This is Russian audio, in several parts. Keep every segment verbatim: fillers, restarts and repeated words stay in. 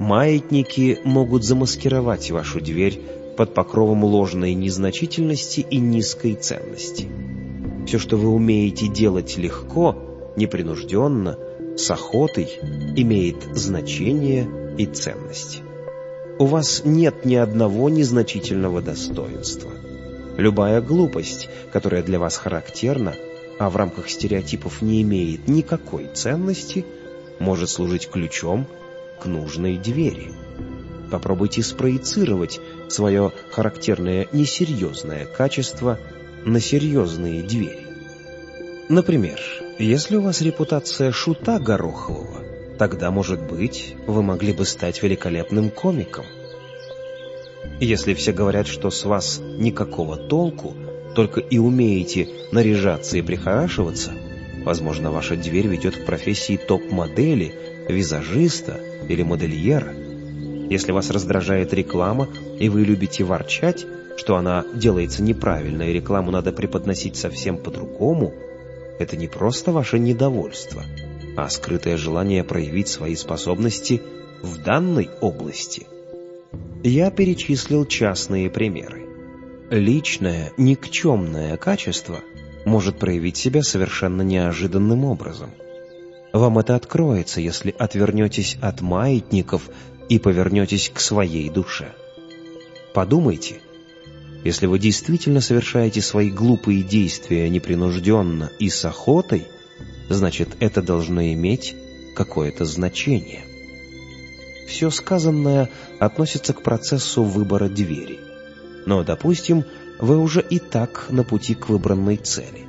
Маятники могут замаскировать вашу дверь под покровом ложной незначительности и низкой ценности. Все, что вы умеете делать легко, непринужденно, с охотой, имеет значение и ценность. У вас нет ни одного незначительного достоинства. Любая глупость, которая для вас характерна, а в рамках стереотипов не имеет никакой ценности, может служить ключом к нужной двери. Попробуйте спроецировать свое характерное несерьезное качество на серьезные двери. Например, если у вас репутация шута горохового, тогда, может быть, вы могли бы стать великолепным комиком. Если все говорят, что с вас никакого толку, только и умеете наряжаться и прихорашиваться, возможно, ваша дверь ведет к профессии топ-модели, визажиста или модельера. Если вас раздражает реклама, и вы любите ворчать, что она делается неправильно, и рекламу надо преподносить совсем по-другому, это не просто ваше недовольство, а скрытое желание проявить свои способности в данной области. Я перечислил частные примеры. Личное, никчемное качество может проявить себя совершенно неожиданным образом. Вам это откроется, если отвернетесь от маятников и повернетесь к своей душе. Подумайте, если вы действительно совершаете свои глупые действия непринужденно и с охотой, значит, это должно иметь какое-то значение. Все сказанное относится к процессу выбора двери. Но, допустим, вы уже и так на пути к выбранной цели.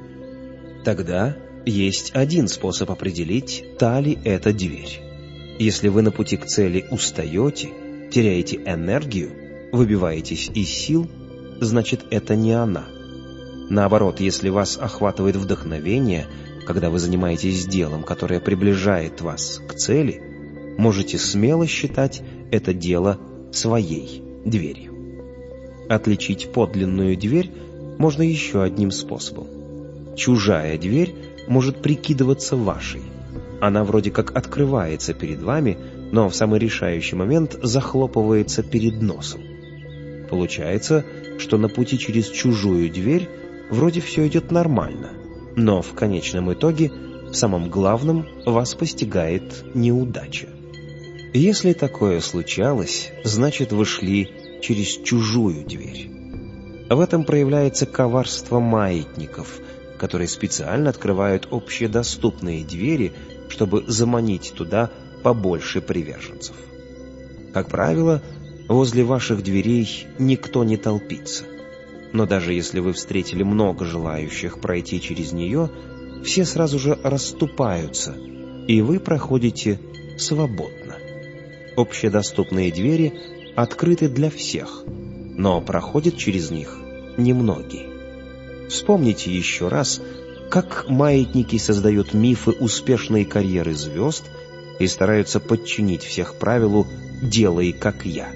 Тогда есть один способ определить, та ли это дверь. Если вы на пути к цели устаете, теряете энергию, выбиваетесь из сил, значит, это не она. Наоборот, если вас охватывает вдохновение, когда вы занимаетесь делом, которое приближает вас к цели, можете смело считать это дело своей дверью. Отличить подлинную дверь можно еще одним способом. Чужая дверь может прикидываться вашей. Она вроде как открывается перед вами, но в самый решающий момент захлопывается перед носом. Получается, что на пути через чужую дверь вроде все идет нормально, но в конечном итоге, в самом главном, вас постигает неудача. Если такое случалось, значит, вы шли через чужую дверь. В этом проявляется коварство маятников, которые специально открывают общедоступные двери, чтобы заманить туда побольше приверженцев. Как правило, возле ваших дверей никто не толпится. Но даже если вы встретили много желающих пройти через нее, все сразу же расступаются, и вы проходите свободно. Общедоступные двери открыты для всех, но проходят через них немногие. Вспомните еще раз, как маятники создают мифы успешной карьеры звезд и стараются подчинить всех правилу «делай, как я».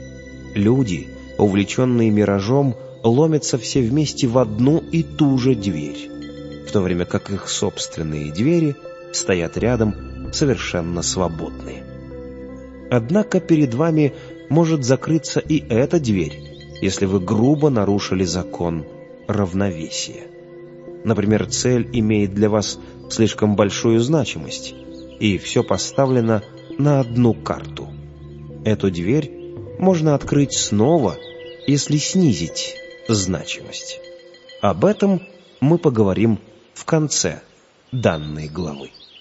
Люди, увлеченные миражом, ломятся все вместе в одну и ту же дверь, в то время как их собственные двери стоят рядом совершенно свободные. Однако перед вами может закрыться и эта дверь, если вы грубо нарушили закон равновесия. Например, цель имеет для вас слишком большую значимость, и все поставлено на одну карту. Эту дверь можно открыть снова, если снизить значимость. Об этом мы поговорим в конце данной главы.